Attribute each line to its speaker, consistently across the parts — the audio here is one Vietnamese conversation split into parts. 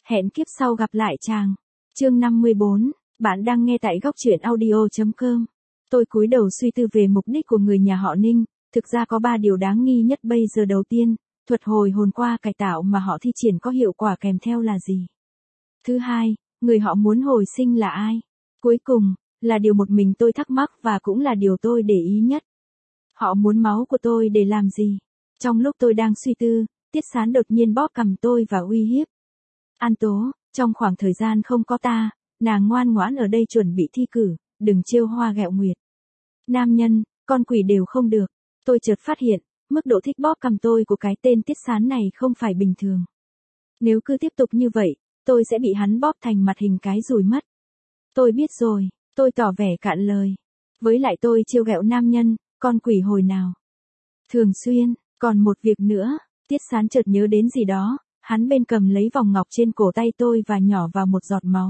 Speaker 1: Hẹn kiếp sau gặp lại chàng. Chương 54, bạn đang nghe tại góc truyện audio.com. Tôi cúi đầu suy tư về mục đích của người nhà họ Ninh, thực ra có 3 điều đáng nghi nhất bây giờ. Đầu tiên, thuật hồi hồn qua cải tạo mà họ thi triển có hiệu quả kèm theo là gì? Thứ hai, người họ muốn hồi sinh là ai? Cuối cùng, là điều một mình tôi thắc mắc và cũng là điều tôi để ý nhất. Họ muốn máu của tôi để làm gì? Trong lúc tôi đang suy tư, Tiết Sán đột nhiên bóp cằm tôi và uy hiếp. An Tố, trong khoảng thời gian không có ta, nàng ngoan ngoãn ở đây chuẩn bị thi cử, đừng trêu hoa ghẹo nguyệt. Nam nhân, con quỷ đều không được. Tôi chợt phát hiện, mức độ thích bóp cằm tôi của cái tên Tiết Sán này không phải bình thường. Nếu cứ tiếp tục như vậy, tôi sẽ bị hắn bóp thành mặt hình cái rùi mất. Tôi biết rồi, tôi tỏ vẻ cạn lời. Với lại tôi trêu ghẹo nam nhân, con quỷ hồi nào. Thường xuyên, còn một việc nữa, Tiết Sán chợt nhớ đến gì đó, hắn bên cầm lấy vòng ngọc trên cổ tay tôi và nhỏ vào một giọt máu.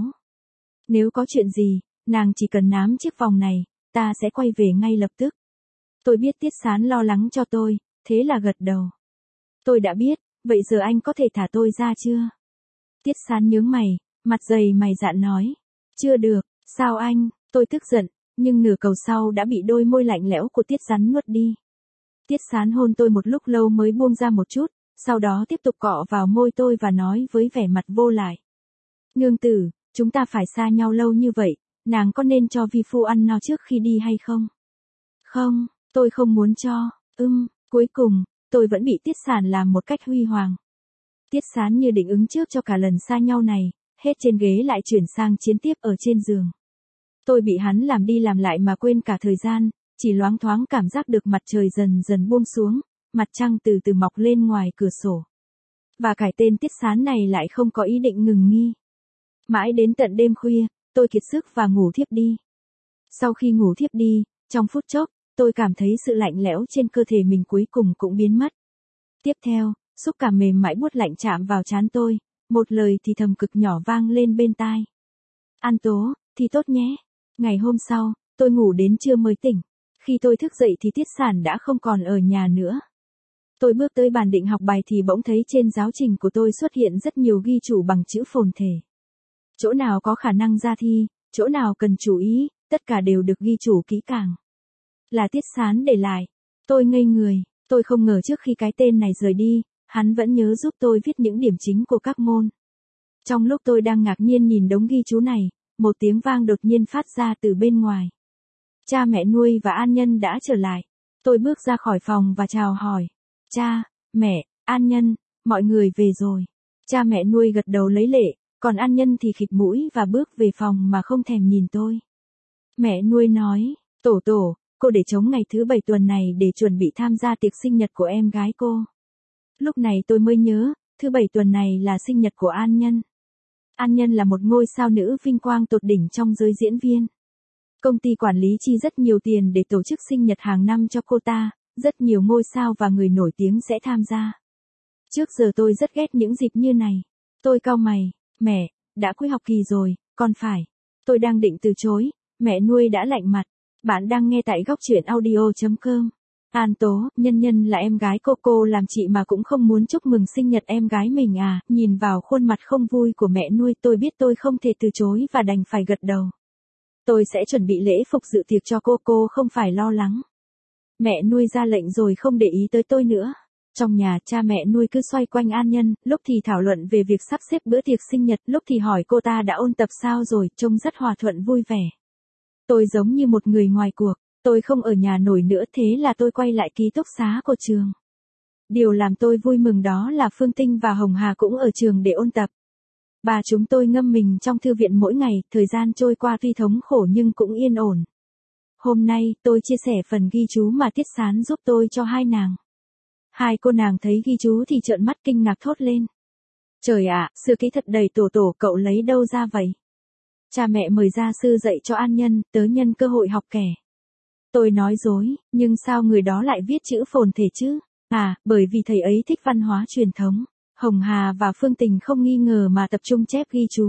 Speaker 1: Nếu có chuyện gì, nàng chỉ cần nắm chiếc vòng này, ta sẽ quay về ngay lập tức. Tôi biết Tiết Sán lo lắng cho tôi, thế là gật đầu. Tôi đã biết, vậy giờ anh có thể thả tôi ra chưa? Tiết Sán nhướng mày, mặt dày mày dạn nói. Chưa được, sao anh? Tôi tức giận, nhưng nửa câu sau đã bị đôi môi lạnh lẽo của Tiết Sán nuốt đi. Tiết Sán hôn tôi một lúc lâu mới buông ra một chút, sau đó tiếp tục cọ vào môi tôi và nói với vẻ mặt vô lại. Nương tử, chúng ta phải xa nhau lâu như vậy, nàng có nên cho vi phu ăn no trước khi đi hay không? Không, tôi không muốn cho. Cuối cùng, tôi vẫn bị Tiết Sán làm một cách huy hoàng. Tiết Sán như định ứng trước cho cả lần xa nhau này, hết trên ghế lại chuyển sang chiến tiếp ở trên giường. Tôi bị hắn làm đi làm lại mà quên cả thời gian, chỉ loáng thoáng cảm giác được mặt trời dần dần buông xuống, mặt trăng từ từ mọc lên ngoài cửa sổ. Và cái tên Tiết Sán này lại không có ý định ngừng nghi. Mãi đến tận đêm khuya, tôi kiệt sức và ngủ thiếp đi. Sau khi ngủ thiếp đi, trong phút chốc, tôi cảm thấy sự lạnh lẽo trên cơ thể mình cuối cùng cũng biến mất. Tiếp theo, xúc cảm mềm mại buốt lạnh chạm vào trán tôi, một lời thì thầm cực nhỏ vang lên bên tai. An Tố, thì tốt nhé. Ngày hôm sau, tôi ngủ đến trưa mới tỉnh. Khi tôi thức dậy thì Tiết Sán đã không còn ở nhà nữa. Tôi bước tới bàn định học bài thì bỗng thấy trên giáo trình của tôi xuất hiện rất nhiều ghi chú bằng chữ phồn thể. Chỗ nào có khả năng ra thi, chỗ nào cần chú ý, tất cả đều được ghi chú kỹ càng. Là Tiết Sán để lại. Tôi ngây người, tôi không ngờ trước khi cái tên này rời đi, hắn vẫn nhớ giúp tôi viết những điểm chính của các môn. Trong lúc tôi đang ngạc nhiên nhìn đống ghi chú này, một tiếng vang đột nhiên phát ra từ bên ngoài. Cha mẹ nuôi và An Nhân đã trở lại. Tôi bước ra khỏi phòng và chào hỏi. Cha, mẹ, An Nhân, mọi người về rồi. Cha mẹ nuôi gật đầu lấy lệ, còn An Nhân thì khịt mũi và bước về phòng mà không thèm nhìn tôi. Mẹ nuôi nói, Tổ, cô để trống ngày thứ 7 tuần này để chuẩn bị tham gia tiệc sinh nhật của em gái cô. Lúc này tôi mới nhớ, thứ 7 tuần này là sinh nhật của An Nhân. An Nhân là một ngôi sao nữ vinh quang tột đỉnh trong giới diễn viên. Công ty quản lý chi rất nhiều tiền để tổ chức sinh nhật hàng năm cho cô ta, rất nhiều ngôi sao và người nổi tiếng sẽ tham gia. Trước giờ tôi rất ghét những dịp như này. Tôi cau mày, mẹ, đã cuối học kỳ rồi, con phải. Tôi đang định từ chối, mẹ nuôi đã lạnh mặt. Bạn đang nghe tại góc truyện audio.com. An Tố, Nhân là em gái cô làm chị mà cũng không muốn chúc mừng sinh nhật em gái mình à. Nhìn vào khuôn mặt không vui của mẹ nuôi tôi biết tôi không thể từ chối và đành phải gật đầu. Tôi sẽ chuẩn bị lễ phục dự tiệc cho cô không phải lo lắng. Mẹ nuôi ra lệnh rồi không để ý tới tôi nữa. Trong nhà cha mẹ nuôi cứ xoay quanh An Nhân, lúc thì thảo luận về việc sắp xếp bữa tiệc sinh nhật, lúc thì hỏi cô ta đã ôn tập sao rồi, trông rất hòa thuận vui vẻ. Tôi giống như một người ngoài cuộc, tôi không ở nhà nổi nữa thế là tôi quay lại ký túc xá của trường. Điều làm tôi vui mừng đó là Phương Tinh và Hồng Hà cũng ở trường để ôn tập. Bà chúng tôi ngâm mình trong thư viện mỗi ngày, thời gian trôi qua tuy thống khổ nhưng cũng yên ổn. Hôm nay, tôi chia sẻ phần ghi chú mà Tiết Sán giúp tôi cho hai nàng. Hai cô nàng thấy ghi chú thì trợn mắt kinh ngạc thốt lên. Trời ạ, sư ký thật đầy tổ cậu lấy đâu ra vậy? Cha mẹ mời gia sư dạy cho An Nhân, tớ nhân cơ hội học kẻ. Tôi nói dối, nhưng sao người đó lại viết chữ phồn thể chứ? À, bởi vì thầy ấy thích văn hóa truyền thống. Hồng Hà và Phương Tình không nghi ngờ mà tập trung chép ghi chú.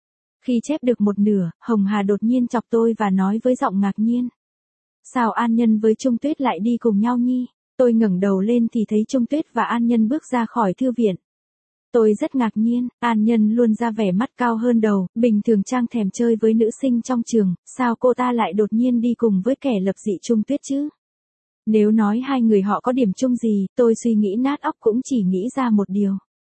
Speaker 1: Khi chép được một nửa, Hồng Hà đột nhiên chọc tôi và nói với giọng ngạc nhiên. Sao An Nhân với Trung Tuyết lại đi cùng nhau nhi? Tôi ngẩng đầu lên thì thấy Trung Tuyết và An Nhân bước ra khỏi thư viện. Tôi rất ngạc nhiên, An Nhân luôn ra vẻ mắt cao hơn đầu, bình thường Trang thèm chơi với nữ sinh trong trường, sao cô ta lại đột nhiên đi cùng với kẻ lập dị Trung Tuyết chứ? Nếu nói hai người họ có điểm chung gì, tôi suy nghĩ nát óc cũng chỉ nghĩ ra một điều.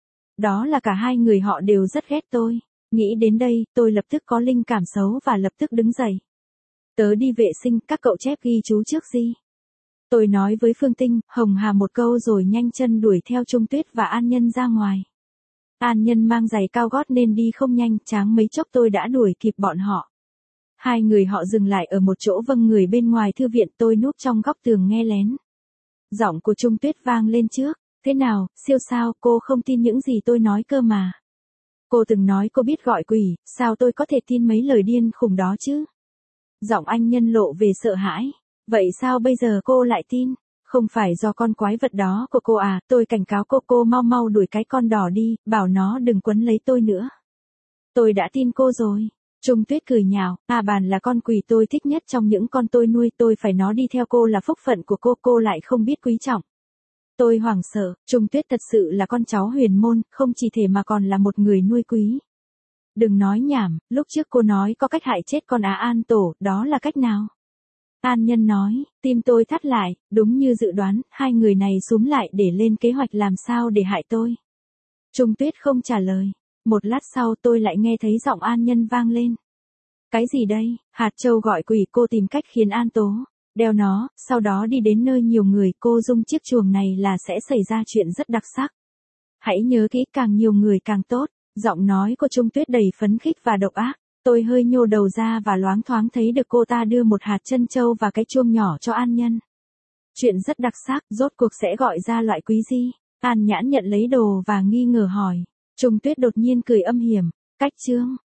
Speaker 1: Đó là cả hai người họ đều rất ghét tôi. Nghĩ đến đây, tôi lập tức có linh cảm xấu và lập tức đứng dậy. Tớ đi vệ sinh, các cậu chép ghi chú trước gì? Tôi nói với Phương Tinh, Hồng Hà một câu rồi nhanh chân đuổi theo Trung Tuyết và An Nhân ra ngoài. An Nhân mang giày cao gót nên đi không nhanh, cháng mấy chốc tôi đã đuổi kịp bọn họ. Hai người họ dừng lại ở một chỗ vâng người bên ngoài thư viện, tôi núp trong góc tường nghe lén. Giọng của Trung Tuyết vang lên trước, thế nào, siêu sao, cô không tin những gì tôi nói cơ mà. Cô từng nói cô biết gọi quỷ, sao tôi có thể tin mấy lời điên khùng đó chứ? Giọng anh Nhân lộ về sợ hãi. Vậy sao bây giờ cô lại tin? Không phải do con quái vật đó của cô à, tôi cảnh cáo cô mau mau đuổi cái con đỏ đi, bảo nó đừng quấn lấy tôi nữa. Tôi đã tin cô rồi. Trung Tuyết cười nhạo, bàn là con quỷ tôi thích nhất trong những con tôi nuôi, tôi phải nó đi theo cô là phúc phận của cô lại không biết quý trọng. Tôi hoảng sợ, Trung Tuyết thật sự là con cháu huyền môn, không chỉ thể mà còn là một người nuôi quý. Đừng nói nhảm, lúc trước cô nói có cách hại chết con Á An Tổ, đó là cách nào? An Nhân nói, tim tôi thắt lại, đúng như dự đoán, hai người này xúm lại để lên kế hoạch làm sao để hại tôi. Trung Tuyết không trả lời. Một lát sau tôi lại nghe thấy giọng An Nhân vang lên. Cái gì đây? Hạt Châu gọi quỷ, cô tìm cách khiến An Tố đeo nó, sau đó đi đến nơi nhiều người, cô dung chiếc chuồng này là sẽ xảy ra chuyện rất đặc sắc. Hãy nhớ kỹ, càng nhiều người càng tốt. Giọng nói của Trung Tuyết đầy phấn khích và độc ác. Tôi hơi nhô đầu ra và loáng thoáng thấy được cô ta đưa một hạt trân châu và cái chuông nhỏ cho An Nhân. Chuyện rất đặc sắc, rốt cuộc sẽ gọi ra loại quý gì? An Nhãn nhận lấy đồ và nghi ngờ hỏi. Trung Tuyết đột nhiên cười âm hiểm. Cách chương